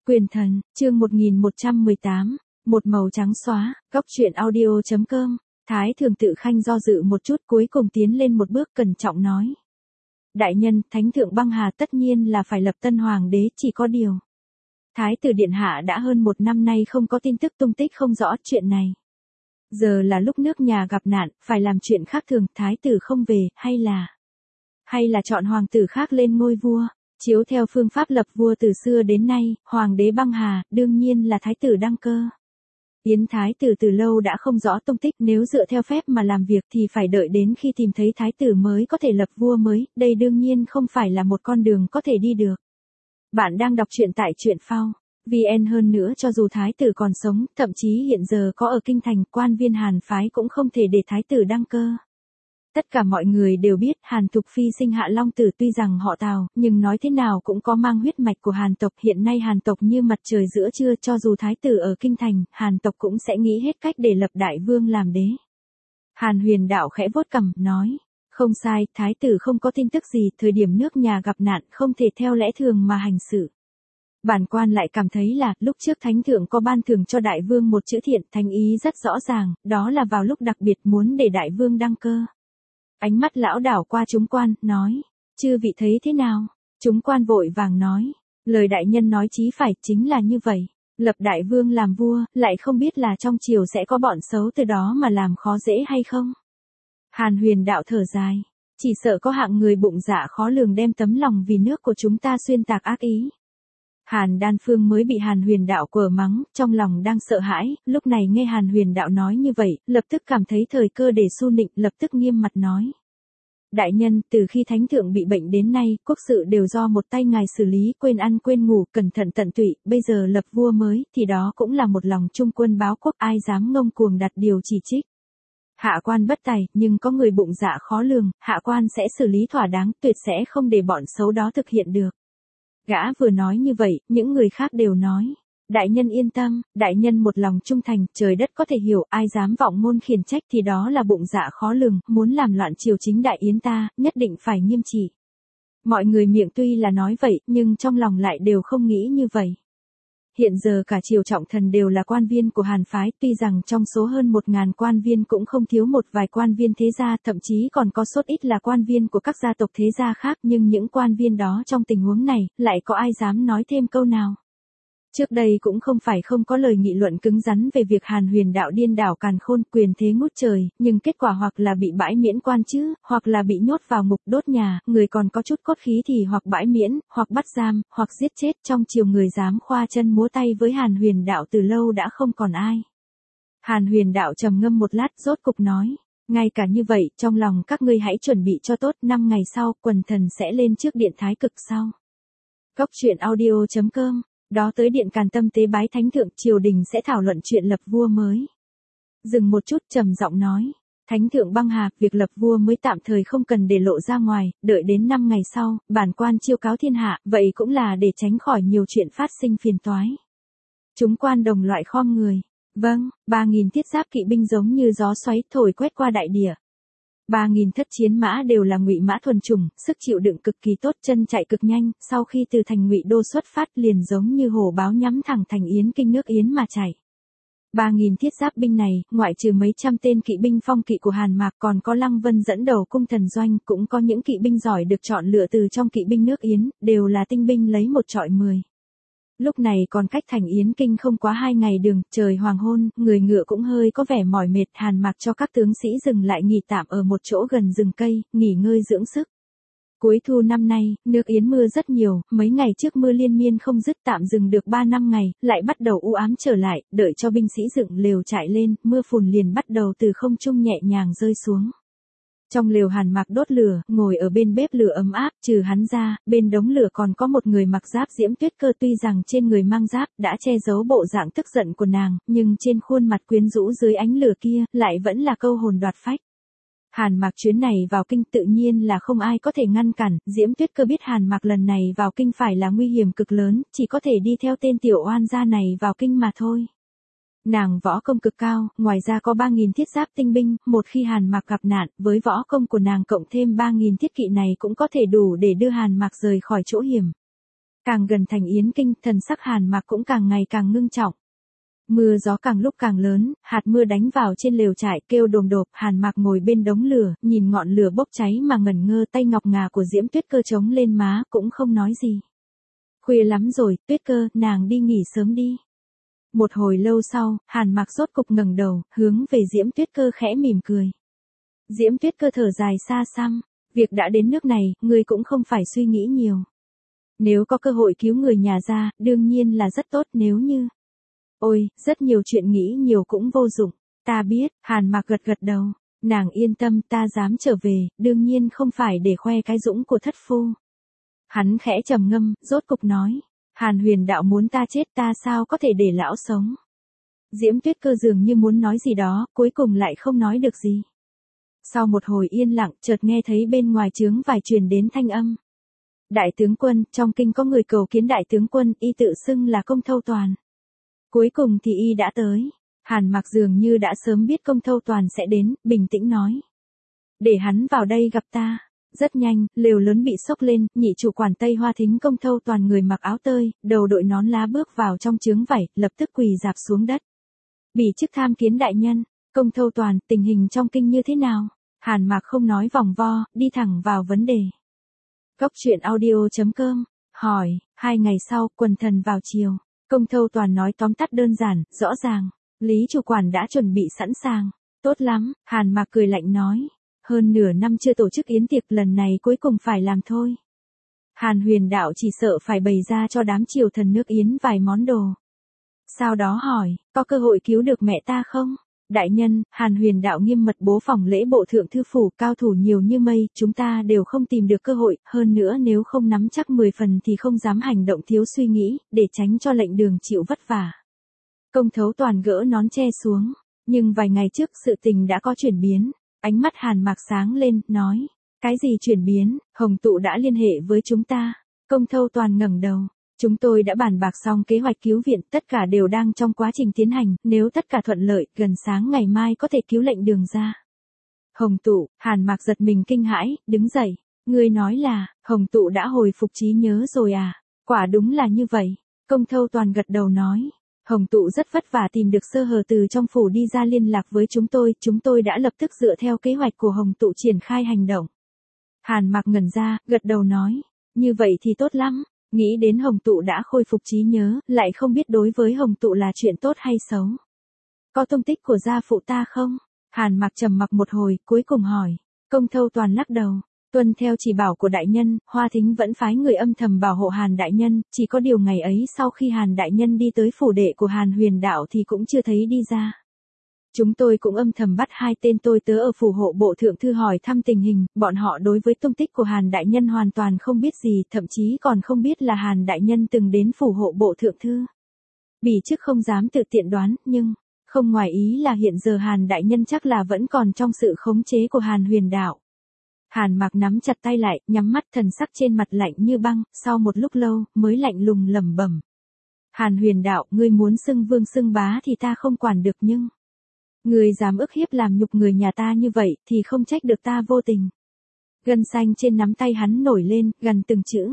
Quyền thần, chương 1118, một màu trắng xóa, góc truyện audio.com, Thái Thường tự khanh do dự một chút cuối cùng tiến lên một bước cẩn trọng nói. Đại nhân, Thánh thượng băng hà tất nhiên là phải lập tân hoàng đế, chỉ có điều. Thái tử điện hạ đã hơn một năm nay không có tin tức tung tích không rõ chuyện này. Giờ là lúc nước nhà gặp nạn, phải làm chuyện khác thường, thái tử không về, hay là chọn hoàng tử khác lên ngôi vua. Chiếu theo phương pháp lập vua từ xưa đến nay, hoàng đế băng hà, đương nhiên là thái tử đăng cơ. Yến thái tử từ lâu đã không rõ tung tích, nếu dựa theo phép mà làm việc thì phải đợi đến khi tìm thấy thái tử mới có thể lập vua mới, đây đương nhiên không phải là một con đường có thể đi được. Bạn đang đọc truyện tại truyện phao VN. Hơn nữa cho dù thái tử còn sống, thậm chí hiện giờ có ở kinh thành, quan viên Hàn phái cũng không thể để thái tử đăng cơ. Tất cả mọi người đều biết Hàn Thục Phi sinh Hạ Long Tử, tuy rằng họ Tào, nhưng nói thế nào cũng có mang huyết mạch của Hàn tộc. Hiện nay Hàn tộc như mặt trời giữa trưa, cho dù thái tử ở kinh thành, Hàn tộc cũng sẽ nghĩ hết cách để lập đại vương làm đế. Hàn Huyền Đạo khẽ vuốt cằm, nói, không sai, thái tử không có tin tức gì, thời điểm nước nhà gặp nạn không thể theo lẽ thường mà hành xử. Bản quan lại cảm thấy là, lúc trước thánh thượng có ban thưởng cho đại vương một chữ thiện, thánh ý rất rõ ràng, đó là vào lúc đặc biệt muốn để đại vương đăng cơ. Ánh mắt lão đảo qua chúng quan, nói, chư vị thấy thế nào? Chúng quan vội vàng nói, lời đại nhân nói chí phải, chính là như vậy. Lập đại vương làm vua, lại không biết là trong triều sẽ có bọn xấu từ đó mà làm khó dễ hay không? Hàn Huyền Đạo thở dài, chỉ sợ có hạng người bụng dạ khó lường đem tấm lòng vì nước của chúng ta xuyên tạc ác ý. Hàn Đan Phương mới bị Hàn Huyền Đạo quở mắng, trong lòng đang sợ hãi, lúc này nghe Hàn Huyền Đạo nói như vậy, lập tức cảm thấy thời cơ để xu nịnh, lập tức nghiêm mặt nói. Đại nhân, từ khi thánh thượng bị bệnh đến nay, quốc sự đều do một tay ngài xử lý, quên ăn quên ngủ, cẩn thận tận tụy, bây giờ lập vua mới, thì đó cũng là một lòng trung quân báo quốc, ai dám ngông cuồng đặt điều chỉ trích. Hạ quan bất tài, nhưng có người bụng dạ khó lường, hạ quan sẽ xử lý thỏa đáng, tuyệt sẽ không để bọn xấu đó thực hiện được. Gã vừa nói như vậy, những người khác đều nói. Đại nhân yên tâm, đại nhân một lòng trung thành, trời đất có thể hiểu, ai dám vọng ngôn khiển trách thì đó là bụng dạ khó lường, muốn làm loạn triều chính đại yến ta, nhất định phải nghiêm trị. Mọi người miệng tuy là nói vậy, nhưng trong lòng lại đều không nghĩ như vậy. Hiện giờ cả triều trọng thần đều là quan viên của Hàn phái, tuy rằng trong số hơn 1.000 quan viên cũng không thiếu một vài quan viên thế gia, thậm chí còn có số ít là quan viên của các gia tộc thế gia khác, nhưng những quan viên đó trong tình huống này, lại có ai dám nói thêm câu nào. Trước đây cũng không phải không có lời nghị luận cứng rắn về việc Hàn Huyền Đạo điên đảo càn khôn, quyền thế ngút trời, nhưng kết quả hoặc là bị bãi miễn quan chứ, hoặc là bị nhốt vào ngục đốt nhà, người còn có chút cốt khí thì hoặc bãi miễn, hoặc bắt giam, hoặc giết chết. Trong triều người dám khoa chân múa tay với Hàn Huyền Đạo từ lâu đã không còn ai. Hàn Huyền Đạo trầm ngâm một lát, rốt cục nói, ngay cả như vậy, trong lòng các ngươi hãy chuẩn bị cho tốt, 5 ngày sau, quần thần sẽ lên trước điện thái cực sau. Góc truyện audio.com. Đó tới điện Càn Tâm tế bái thánh thượng, triều đình sẽ thảo luận chuyện lập vua mới. Dừng một chút, trầm giọng nói, thánh thượng băng hà, việc lập vua mới tạm thời không cần để lộ ra ngoài, đợi đến 5 ngày sau, bản quan chiêu cáo thiên hạ, vậy cũng là để tránh khỏi nhiều chuyện phát sinh phiền toái. Chúng quan đồng loại khom người, vâng, 3.000 thiết giáp kỵ binh giống như gió xoáy thổi quét qua đại địa. 3.000 thất chiến mã đều là ngụy mã thuần chủng, sức chịu đựng cực kỳ tốt, chân chạy cực nhanh, sau khi từ thành Ngụy Đô xuất phát liền giống như hổ báo nhắm thẳng thành Yến Kinh nước Yến mà chạy. 3.000 thiết giáp binh này, ngoại trừ mấy trăm tên kỵ binh phong kỵ của Hàn Mạc, còn có Lăng Vân dẫn đầu cung thần doanh, cũng có những kỵ binh giỏi được chọn lựa từ trong kỵ binh nước Yến, đều là tinh binh lấy một trọi 10. Lúc này còn cách thành Yến Kinh không quá 2 ngày đường, trời hoàng hôn, người ngựa cũng hơi có vẻ mỏi mệt. Hàn Mạc cho các tướng sĩ dừng lại nghỉ tạm ở một chỗ gần rừng cây, nghỉ ngơi dưỡng sức. Cuối thu năm nay, nước Yến mưa rất nhiều, mấy ngày trước mưa liên miên không dứt, tạm dừng được 3-5 ngày, lại bắt đầu u ám trở lại, đợi cho binh sĩ dựng lều trại lên, mưa phùn liền bắt đầu từ không trung nhẹ nhàng rơi xuống. Trong lều Hàn Mạc đốt lửa, ngồi ở bên bếp lửa ấm áp, trừ hắn ra, bên đống lửa còn có một người mặc giáp Diễm Tuyết Cơ, tuy rằng trên người mang giáp đã che giấu bộ dạng tức giận của nàng, nhưng trên khuôn mặt quyến rũ dưới ánh lửa kia, lại vẫn là câu hồn đoạt phách. Hàn Mạc chuyến này vào kinh tự nhiên là không ai có thể ngăn cản, Diễm Tuyết Cơ biết Hàn Mạc lần này vào kinh phải là nguy hiểm cực lớn, chỉ có thể đi theo tên tiểu oan gia này vào kinh mà thôi. Nàng võ công cực cao, ngoài ra có 3.000 thiết giáp tinh binh, một khi Hàn Mạc gặp nạn, với võ công của nàng cộng thêm 3.000 thiết kỵ này cũng có thể đủ để đưa Hàn Mạc rời khỏi chỗ hiểm. Càng gần thành Yến Kinh, thần sắc Hàn Mặc cũng càng ngày càng ngưng trọng. Mưa gió càng lúc càng lớn, hạt mưa đánh vào trên lều trại kêu đồm đột, Hàn Mặc ngồi bên đống lửa, nhìn ngọn lửa bốc cháy mà ngẩn ngơ, tay ngọc ngà của Diễm Tuyết Cơ chống lên má, cũng không nói gì. Khuya lắm rồi, Tuyết Cơ, nàng đi nghỉ sớm đi. Một hồi lâu sau, Hàn Mặc rốt cục ngẩng đầu, hướng về Diễm Tuyết Cơ khẽ mỉm cười. Diễm Tuyết Cơ thở dài xa xăm, việc đã đến nước này, ngươi cũng không phải suy nghĩ nhiều. Nếu có cơ hội cứu người nhà ra, đương nhiên là rất tốt, nếu như... Ôi, rất nhiều chuyện nghĩ nhiều cũng vô dụng, ta biết, Hàn Mặc gật gật đầu, nàng yên tâm, ta dám trở về, đương nhiên không phải để khoe cái dũng của thất phu. Hắn khẽ trầm ngâm, rốt cục nói, Hàn Huyền đạo muốn ta chết, ta sao có thể để lão sống. Diễm Tuyết Cơ dường như muốn nói gì đó, cuối cùng lại không nói được gì. Sau một hồi yên lặng, chợt nghe thấy bên ngoài trướng vải truyền đến thanh âm. Đại tướng quân, trong kinh có người cầu kiến đại tướng quân, y tự xưng là Công Thâu Toàn. Cuối cùng thì y đã tới. Hàn Mặc dường như đã sớm biết Công Thâu Toàn sẽ đến, bình tĩnh nói. Để hắn vào đây gặp ta. Rất nhanh, lều lớn bị xốc lên, nhị chủ quản Tây Hoa Thính Công Thâu Toàn người mặc áo tơi, đầu đội nón lá bước vào trong trướng vải, lập tức quỳ rạp xuống đất. Bỉ chức tham kiến đại nhân, Công Thâu Toàn, tình hình trong kinh như thế nào? Hàn Mặc không nói vòng vo, đi thẳng vào vấn đề. Góc truyện audio.com, hỏi, 2 ngày sau, quần thần vào chiều. Công Thâu Toàn nói tóm tắt đơn giản, rõ ràng. Lý chủ quản đã chuẩn bị sẵn sàng. Tốt lắm, Hàn Mặc cười lạnh nói. Hơn nửa năm chưa tổ chức yến tiệc, lần này cuối cùng phải làm thôi. Hàn Huyền đạo chỉ sợ phải bày ra cho đám triều thần nước yến vài món đồ. Sau đó hỏi, có cơ hội cứu được mẹ ta không? Đại nhân, Hàn Huyền đạo nghiêm mật bố phòng lễ bộ thượng thư phủ, cao thủ nhiều như mây, chúng ta đều không tìm được cơ hội, hơn nữa nếu không nắm chắc 10 phần thì không dám hành động thiếu suy nghĩ, để tránh cho lệnh đường chịu vất vả. Công Thâu Toàn gỡ nón che xuống, nhưng vài ngày trước sự tình đã có chuyển biến, ánh mắt Hàn Mặc sáng lên, nói, cái gì chuyển biến? Hồng Tụ đã liên hệ với chúng ta. Công Thâu Toàn ngẩng đầu. Chúng tôi đã bàn bạc xong kế hoạch cứu viện, tất cả đều đang trong quá trình tiến hành, nếu tất cả thuận lợi, gần sáng ngày mai có thể cứu lệnh đường ra. Hồng Tụ, Hàn Mặc giật mình kinh hãi, đứng dậy. Ngươi nói là, Hồng Tụ đã hồi phục trí nhớ rồi à? Quả đúng là như vậy. Công Thâu Toàn gật đầu nói. Hồng Tụ rất vất vả tìm được sơ hở từ trong phủ đi ra liên lạc với chúng tôi đã lập tức dựa theo kế hoạch của Hồng Tụ triển khai hành động. Hàn Mặc ngẩn ra, gật đầu nói. Như vậy thì tốt lắm. Nghĩ đến Hồng Tụ đã khôi phục trí nhớ, lại không biết đối với Hồng Tụ là chuyện tốt hay xấu. Có tung tích của gia phụ ta không? Hàn Mặc trầm mặc một hồi, cuối cùng hỏi. Công Thâu Toàn lắc đầu. Tuân theo chỉ bảo của đại nhân, Hoa Thính vẫn phái người âm thầm bảo hộ Hàn đại nhân, chỉ có điều ngày ấy sau khi Hàn đại nhân đi tới phủ đệ của Hàn Huyền đạo thì cũng chưa thấy đi ra. Chúng tôi cũng âm thầm bắt 2 tên tôi tớ ở phủ hộ bộ thượng thư hỏi thăm tình hình, bọn họ đối với tung tích của Hàn đại nhân hoàn toàn không biết gì, thậm chí còn không biết là Hàn đại nhân từng đến phủ hộ bộ thượng thư. Bỉ chức không dám tự tiện đoán, nhưng không ngoài ý là hiện giờ Hàn đại nhân chắc là vẫn còn trong sự khống chế của Hàn Huyền đạo. Hàn Mặc nắm chặt tay lại, nhắm mắt, thần sắc trên mặt lạnh như băng, sau một lúc lâu, mới lạnh lùng lẩm bẩm. Hàn Huyền đạo, ngươi muốn xưng vương xưng bá thì ta không quản được, nhưng ngươi dám ức hiếp làm nhục người nhà ta như vậy, thì không trách được ta vô tình. Gân xanh trên nắm tay hắn nổi lên, gần từng chữ.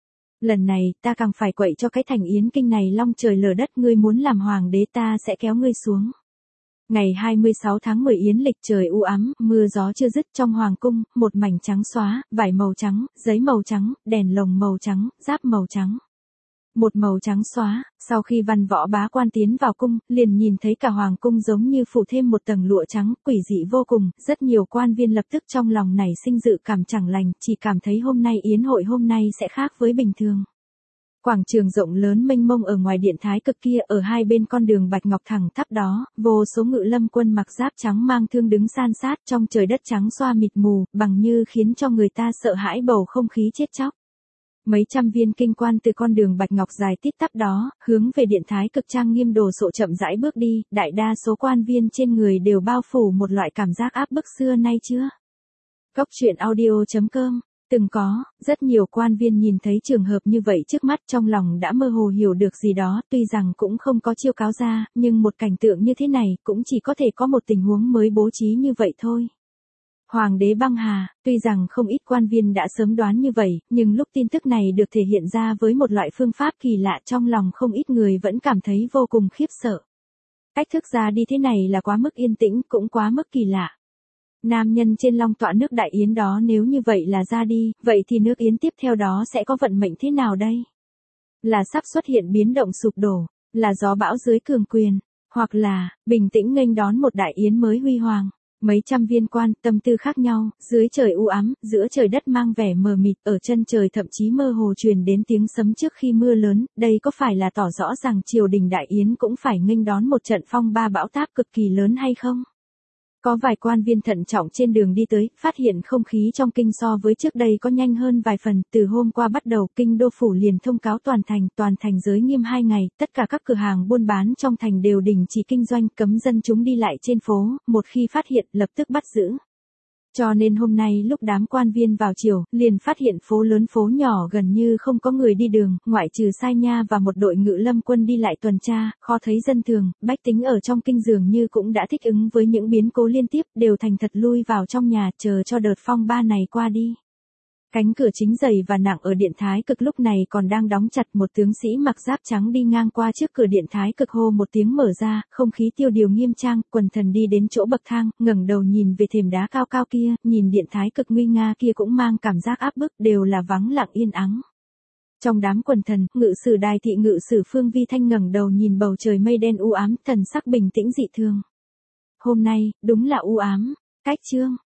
Lần này, ta càng phải quậy cho cái thành Yến Kinh này long trời lở đất, ngươi muốn làm hoàng đế ta sẽ kéo ngươi xuống. Ngày 26 tháng 10 yến lịch, trời u ám, mưa gió chưa dứt, trong hoàng cung, một mảnh trắng xóa, vải màu trắng, giấy màu trắng, đèn lồng màu trắng, giáp màu trắng. Một màu trắng xóa, sau khi văn võ bá quan tiến vào cung, liền nhìn thấy cả hoàng cung giống như phủ thêm một tầng lụa trắng, quỷ dị vô cùng, rất nhiều quan viên lập tức trong lòng nảy sinh dự cảm chẳng lành, chỉ cảm thấy hôm nay yến hội hôm nay sẽ khác với bình thường. Quảng trường rộng lớn mênh mông ở ngoài điện Thái Cực kia, ở hai bên con đường bạch ngọc thẳng thắp đó, vô số ngự lâm quân mặc giáp trắng mang thương đứng san sát trong trời đất trắng xoa mịt mù, bằng như khiến cho người ta sợ hãi bầu không khí chết chóc. Mấy trăm viên kinh quan từ con đường bạch ngọc dài tít tắp đó, hướng về điện Thái Cực trang nghiêm đồ sộ chậm rãi bước đi, đại đa số quan viên trên người đều bao phủ một loại cảm giác áp bức xưa nay chưa. Góc truyện audio.com. Từng có, rất nhiều quan viên nhìn thấy trường hợp như vậy trước mắt trong lòng đã mơ hồ hiểu được gì đó, tuy rằng cũng không có chiêu cáo ra, nhưng một cảnh tượng như thế này cũng chỉ có thể có một tình huống mới bố trí như vậy thôi. Hoàng đế băng hà, tuy rằng không ít quan viên đã sớm đoán như vậy, nhưng lúc tin tức này được thể hiện ra với một loại phương pháp kỳ lạ trong lòng không ít người vẫn cảm thấy vô cùng khiếp sợ. Cách thức ra đi thế này là quá mức yên tĩnh, cũng quá mức kỳ lạ. Nam nhân trên long tọa nước Đại Yến đó nếu như vậy là ra đi, vậy thì nước Yến tiếp theo đó sẽ có vận mệnh thế nào đây? Là sắp xuất hiện biến động sụp đổ, là gió bão dưới cường quyền, hoặc là bình tĩnh nghênh đón một Đại Yến mới huy hoàng. Mấy trăm viên quan, tâm tư khác nhau, dưới trời u ám, giữa trời đất mang vẻ mờ mịt, ở chân trời thậm chí mơ hồ truyền đến tiếng sấm trước khi mưa lớn, đây có phải là tỏ rõ rằng triều đình Đại Yến cũng phải nghênh đón một trận phong ba bão táp cực kỳ lớn hay không? Có vài quan viên thận trọng trên đường đi tới, phát hiện không khí trong kinh so với trước đây có nhanh hơn vài phần, từ hôm qua bắt đầu, kinh đô phủ liền thông cáo toàn thành giới nghiêm 2 ngày, tất cả các cửa hàng buôn bán trong thành đều đình chỉ kinh doanh, cấm dân chúng đi lại trên phố, một khi phát hiện, lập tức bắt giữ. Cho nên hôm nay lúc đám quan viên vào chiều, liền phát hiện phố lớn phố nhỏ gần như không có người đi đường, ngoại trừ sai nha và một đội ngự lâm quân đi lại tuần tra, khó thấy dân thường, bách tính ở trong kinh dường như cũng đã thích ứng với những biến cố liên tiếp, đều thành thật lui vào trong nhà, chờ cho đợt phong ba này qua đi. Cánh cửa chính dày và nặng ở điện Thái Cực lúc này còn đang đóng chặt, một tướng sĩ mặc giáp trắng đi ngang qua trước cửa điện Thái Cực hô một tiếng mở ra, không khí tiêu điều nghiêm trang, quần thần đi đến chỗ bậc thang, ngẩng đầu nhìn về thềm đá cao cao kia, nhìn điện Thái Cực nguy nga kia cũng mang cảm giác áp bức, đều là vắng lặng yên ắng. Trong đám quần thần, ngự sử Đài thị ngự sử Phương Vi Thanh ngẩng đầu nhìn bầu trời mây đen u ám, thần sắc bình tĩnh dị thường. Hôm nay, đúng là u ám. Cách chương